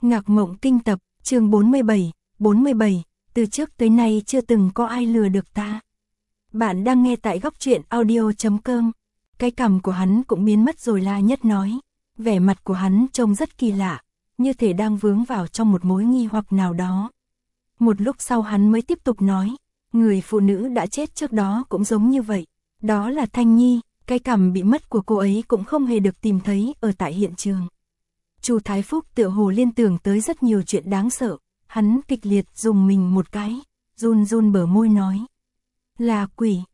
Ngạc Mộng Kinh Tập, chương 47, từ trước tới nay chưa từng có ai lừa được ta. Bạn đang nghe tại góc truyện audio.com. Cái cằm của hắn cũng biến mất rồi, La Nhất nói. Vẻ mặt của hắn trông rất kỳ lạ, như thể đang vướng vào trong một mối nghi hoặc nào đó. Một lúc sau hắn mới tiếp tục nói, người phụ nữ đã chết trước đó cũng giống như vậy. Đó là Thanh Nhi, cái cằm bị mất của cô ấy cũng không hề được tìm thấy ở tại hiện trường. Chu Thái Phúc tựa hồ liên tưởng tới rất nhiều chuyện đáng sợ, hắn kịch liệt dùng mình một cái, run run bờ môi nói. Là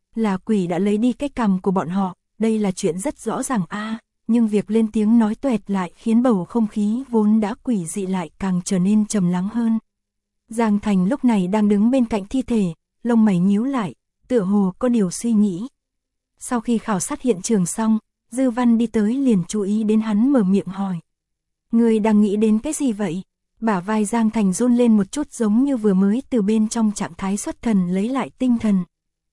quỷ đã lấy đi cái cằm của bọn họ, đây là chuyện rất rõ ràng a, nhưng việc lên tiếng nói toẹt lại khiến bầu không khí vốn đã quỷ dị lại càng trở nên trầm lắng hơn. Giang Thành lúc này đang đứng bên cạnh thi thể, lông mày nhíu lại, tựa hồ có điều suy nghĩ. Sau khi khảo sát hiện trường xong, Dư Văn đi tới liền chú ý đến hắn mở miệng hỏi. Người đang nghĩ đến cái gì vậy? Bả vai Giang Thành run lên một chút giống như vừa mới từ bên trong trạng thái xuất thần lấy lại tinh thần.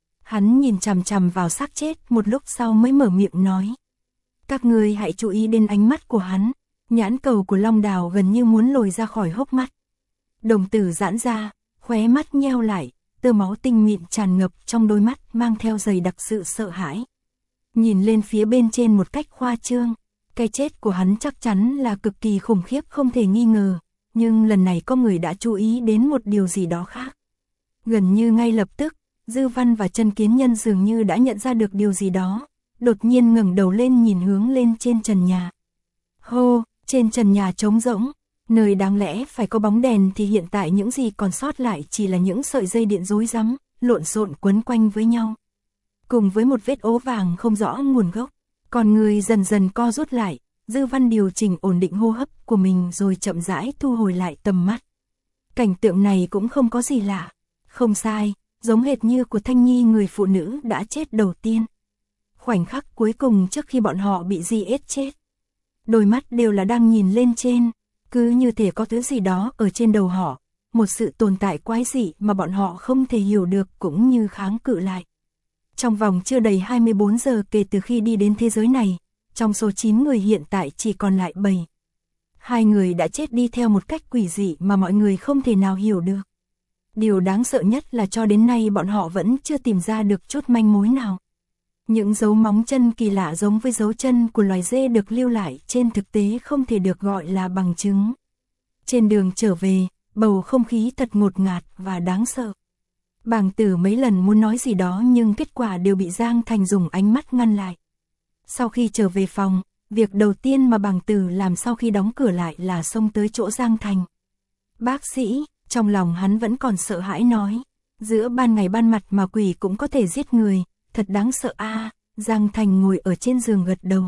Hắn nhìn chằm chằm vào xác chết một lúc sau mới mở miệng nói. Các người hãy chú ý đến ánh mắt của hắn, nhãn cầu của Long Đào gần như muốn lồi ra khỏi hốc mắt. Đồng tử giãn ra, khóe mắt nheo lại, tơ máu tinh mịn tràn ngập trong đôi mắt mang theo dày đặc sự sợ hãi. Nhìn lên phía bên trên một cách khoa trương, cái chết của hắn chắc chắn là cực kỳ khủng khiếp không thể nghi ngờ, nhưng lần này có người đã chú ý đến một điều gì đó khác. Gần như ngay lập tức, Dư Văn và Trần Kiến Nhân dường như đã nhận ra được điều gì đó, đột nhiên ngẩng đầu lên nhìn hướng lên trên trần nhà. Hô, trên trần nhà trống rỗng, nơi đáng lẽ phải có bóng đèn thì hiện tại những gì còn sót lại chỉ là những sợi dây điện rối rắm, lộn xộn quấn quanh với nhau. Cùng với một vết ố vàng không rõ nguồn gốc, con người dần dần co rút lại, Dư Văn điều chỉnh ổn định hô hấp của mình rồi chậm rãi thu hồi lại tầm mắt. Cảnh tượng này cũng không có gì lạ, không sai, giống hệt như của Thanh Nhi người phụ nữ đã chết đầu tiên. Khoảnh khắc cuối cùng trước khi bọn họ bị giết chết. Đôi mắt đều là đang nhìn lên trên, cứ như thể có thứ gì đó ở trên đầu họ, một sự tồn tại quái dị mà bọn họ không thể hiểu được cũng như kháng cự lại. Trong vòng chưa đầy 24 giờ kể từ khi đi đến thế giới này, trong số 9 người hiện tại chỉ còn lại 7. 2 người đã chết đi theo một cách quỷ dị mà mọi người không thể nào hiểu được. Điều đáng sợ nhất là cho đến nay bọn họ vẫn chưa tìm ra được chút manh mối nào. Những dấu móng chân kỳ lạ giống với dấu chân của loài dê được lưu lại trên thực tế không thể được gọi là bằng chứng. Trên đường trở về, bầu không khí thật ngột ngạt và đáng sợ. Bàng Tử mấy lần muốn nói gì đó nhưng kết quả đều bị Giang Thành dùng ánh mắt ngăn lại. Sau khi trở về phòng, việc đầu tiên mà Bàng Tử làm sau khi đóng cửa lại là xông tới chỗ Giang Thành. Bác sĩ, trong lòng hắn vẫn còn sợ hãi nói, giữa ban ngày ban mặt mà quỷ cũng có thể giết người, thật đáng sợ a. Giang Thành ngồi ở trên giường gật đầu.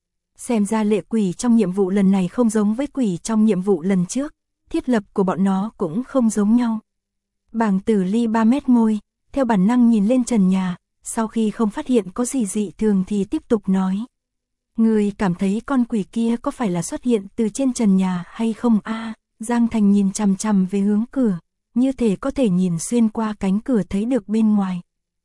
Xem ra lệ quỷ trong nhiệm vụ lần này không giống với quỷ trong nhiệm vụ lần trước, thiết lập của bọn nó cũng không giống nhau. Bàng Tử ly 3 mét môi, theo bản năng nhìn lên trần nhà, sau khi không phát hiện có gì dị thường thì tiếp tục nói. Người cảm thấy con quỷ kia có phải là xuất hiện từ trên trần nhà hay không a? Giang Thành nhìn chằm chằm về hướng cửa, như thể có thể nhìn xuyên qua cánh cửa thấy được bên ngoài.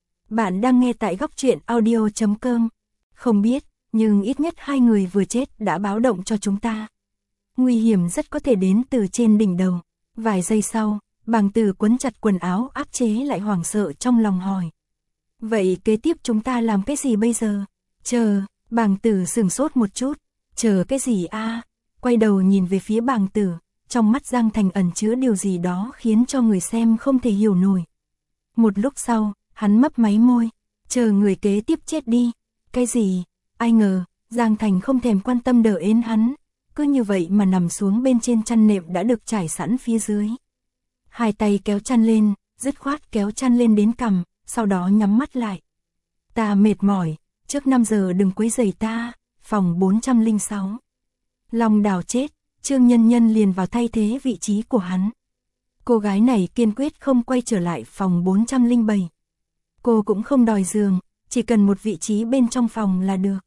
Bạn đang nghe tại góc truyện audio.com. Không biết, nhưng ít nhất 2 người vừa chết đã báo động cho chúng ta. Nguy hiểm rất có thể đến từ trên đỉnh đầu. Vài giây sau, Bàng Tử quấn chặt quần áo áp chế lại hoảng sợ trong lòng hỏi. Vậy kế tiếp chúng ta làm cái gì bây giờ? Chờ, Bàng Tử sửng sốt một chút. Chờ cái gì a? Quay đầu nhìn về phía Bàng Tử, trong mắt Giang Thành ẩn chứa điều gì đó khiến cho người xem không thể hiểu nổi. Một lúc sau, hắn mấp máy môi, chờ người kế tiếp chết đi. Cái gì? Ai ngờ, Giang Thành không thèm quan tâm đỡ ến hắn, cứ như vậy mà nằm xuống bên trên chăn nệm đã được trải sẵn phía dưới. Hai tay kéo chăn lên, dứt khoát kéo chăn lên đến cằm, sau đó nhắm mắt lại. Ta mệt mỏi, trước 5 giờ đừng quấy rầy ta. Phòng 406. Long Đào chết, Trương Nhân Nhân liền vào thay thế vị trí của hắn. Cô gái này kiên quyết không quay trở lại phòng 407. Cô cũng không đòi giường, chỉ cần một vị trí bên trong phòng là được.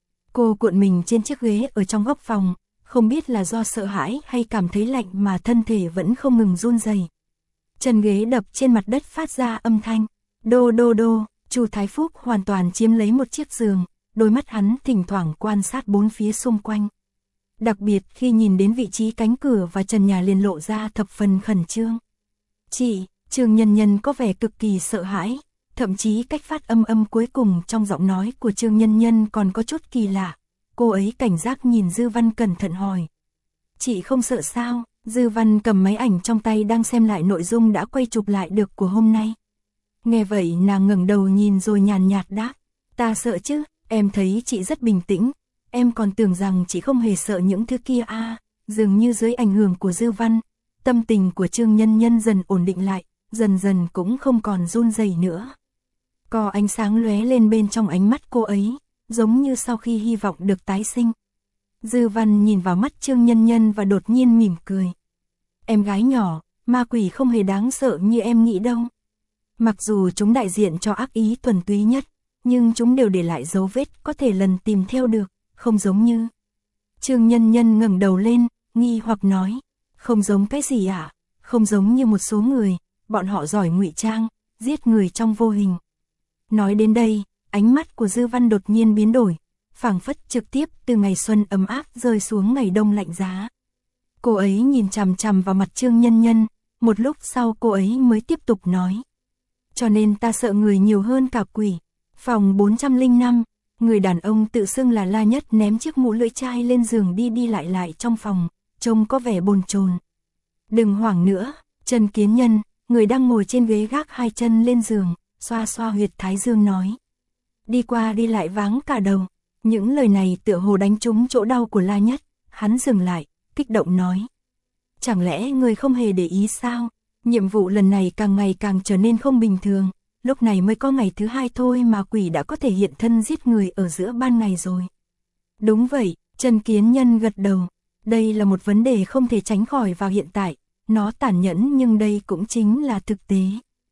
Cô cuộn mình trên chiếc ghế ở trong góc phòng, không biết là do sợ hãi hay cảm thấy lạnh mà thân thể vẫn không ngừng run rẩy. Chân ghế đập trên mặt đất phát ra âm thanh. Đô đô đô, Chu Thái Phúc hoàn toàn chiếm lấy một chiếc giường, đôi mắt hắn thỉnh thoảng quan sát bốn phía xung quanh. đặc biệt khi nhìn đến vị trí cánh cửa và trần nhà liền lộ ra thập phần khẩn trương. Chị, Trương Nhân Nhân có vẻ cực kỳ sợ hãi, thậm chí cách phát âm cuối cùng trong giọng nói của Trương Nhân Nhân còn có chút kỳ lạ. Cô ấy cảnh giác nhìn Dư Văn cẩn thận hỏi. Chị không sợ sao? Dư Văn cầm máy ảnh trong tay đang xem lại nội dung đã quay chụp lại được của hôm nay. Nghe vậy nàng ngẩng đầu nhìn rồi nhàn nhạt đáp. Ta sợ chứ, em thấy chị rất bình tĩnh, em còn tưởng rằng chị không hề sợ những thứ kia à. Dường như dưới ảnh hưởng của Dư Văn, tâm tình của Trương Nhân Nhân dần ổn định lại, dần dần cũng không còn run rẩy nữa. Có ánh sáng lóe lên bên trong ánh mắt cô ấy, giống như sau khi hy vọng được tái sinh. Dư Văn nhìn vào mắt Trương Nhân Nhân và đột nhiên mỉm cười. Em gái nhỏ, ma quỷ không hề đáng sợ như em nghĩ đâu. Mặc dù chúng đại diện cho ác ý thuần túy nhất, nhưng chúng đều để lại dấu vết có thể lần tìm theo được, không giống như. Trương Nhân Nhân ngẩng đầu lên, nghi hoặc nói, không giống cái gì ạ? Không giống như một số người, bọn họ giỏi ngụy trang, giết người trong vô hình. Nói đến đây, ánh mắt của Dư Văn đột nhiên biến đổi, phảng phất trực tiếp từ ngày xuân ấm áp rơi xuống ngày đông lạnh giá. Cô ấy nhìn chằm chằm vào mặt Trương Nhân Nhân, một lúc sau cô ấy mới tiếp tục nói. Cho nên ta sợ người nhiều hơn cả quỷ. Phòng 405, người đàn ông tự xưng là La Nhất ném chiếc mũ lưỡi chai lên giường đi lại trong phòng, trông có vẻ bồn chồn. Đừng hoảng nữa, Trần Kiến Nhân, người đang ngồi trên ghế gác hai chân lên giường, xoa xoa huyệt thái dương nói. Đi qua đi lại váng cả đầu. Những lời này tựa hồ đánh trúng chỗ đau của La Nhất, hắn dừng lại, kích động nói. Chẳng lẽ người không hề để ý sao? Nhiệm vụ lần này càng ngày càng trở nên không bình thường, lúc này mới có ngày thứ 2 thôi mà quỷ đã có thể hiện thân giết người ở giữa ban ngày rồi. Đúng vậy, Trần Kiến Nhân gật đầu. Đây là một vấn đề không thể tránh khỏi vào hiện tại, nó tàn nhẫn nhưng đây cũng chính là thực tế.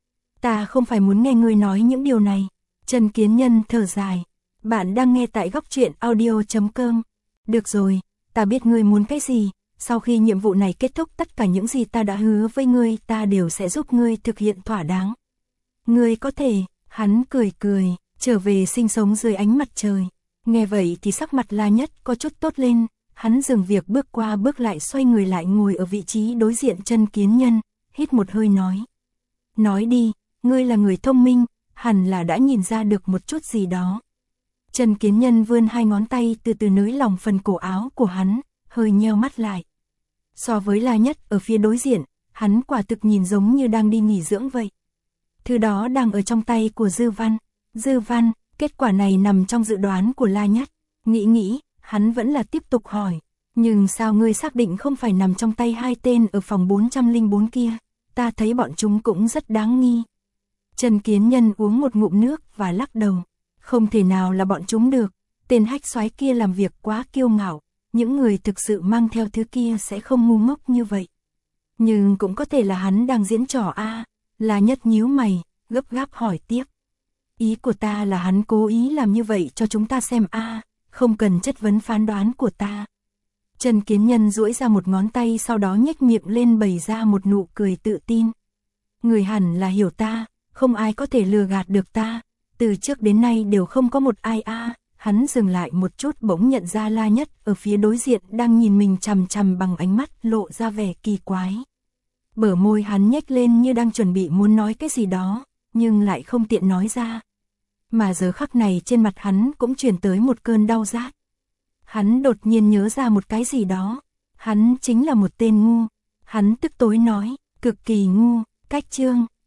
Ta không phải muốn nghe ngươi nói những điều này. Trần Kiến Nhân thở dài. Bạn đang nghe tại góc truyện audio.com. Được rồi, ta biết ngươi muốn cái gì. Sau khi nhiệm vụ này kết thúc tất cả những gì ta đã hứa với ngươi ta đều sẽ giúp ngươi thực hiện thỏa đáng. Ngươi có thể, hắn cười cười, trở về sinh sống dưới ánh mặt trời. Nghe vậy thì sắc mặt La Nhất có chút tốt lên, hắn dừng việc bước qua bước lại xoay người lại ngồi ở vị trí đối diện Trần Kiến Nhân, hít một hơi nói. Nói đi, ngươi là người thông minh, hẳn là đã nhìn ra được một chút gì đó. Trần Kiến Nhân vươn hai ngón tay từ từ nới lỏng phần cổ áo của hắn, hơi nheo mắt lại. So với La Nhất ở phía đối diện, hắn quả thực nhìn giống như đang đi nghỉ dưỡng vậy. Thứ đó đang ở trong tay của Dư Văn. Dư Văn, kết quả này nằm trong dự đoán của La Nhất. Nghĩ, hắn vẫn là tiếp tục hỏi. Nhưng sao ngươi xác định không phải nằm trong tay hai tên ở phòng 404 kia? Ta thấy bọn chúng cũng rất đáng nghi. Trần Kiến Nhân uống một ngụm nước và lắc đầu. Không thể nào là bọn chúng được. Tên hách soái kia làm việc quá kiêu ngạo. Những người thực sự mang theo thứ kia sẽ không ngu ngốc như vậy. Nhưng cũng có thể là hắn đang diễn trò a. La Nhất nhíu mày, gấp gáp hỏi tiếp. Ý của ta là hắn cố ý làm như vậy cho chúng ta xem a, không cần chất vấn phán đoán của ta. Trần Kiến Nhân duỗi ra một ngón tay sau đó nhếch miệng lên bày ra một nụ cười tự tin. Người hẳn là hiểu ta, không ai có thể lừa gạt được ta, từ trước đến nay đều không có một ai a. Hắn dừng lại một chút bỗng nhận ra La Nhất ở phía đối diện đang nhìn mình chằm chằm bằng ánh mắt lộ ra vẻ kỳ quái. Bờ môi hắn nhếch lên như đang chuẩn bị muốn nói cái gì đó, nhưng lại không tiện nói ra. Mà giờ khắc này trên mặt hắn cũng truyền tới một cơn đau rát. Hắn đột nhiên nhớ ra một cái gì đó. Hắn chính là một tên ngu. Hắn tức tối nói, cực kỳ ngu, cách chương.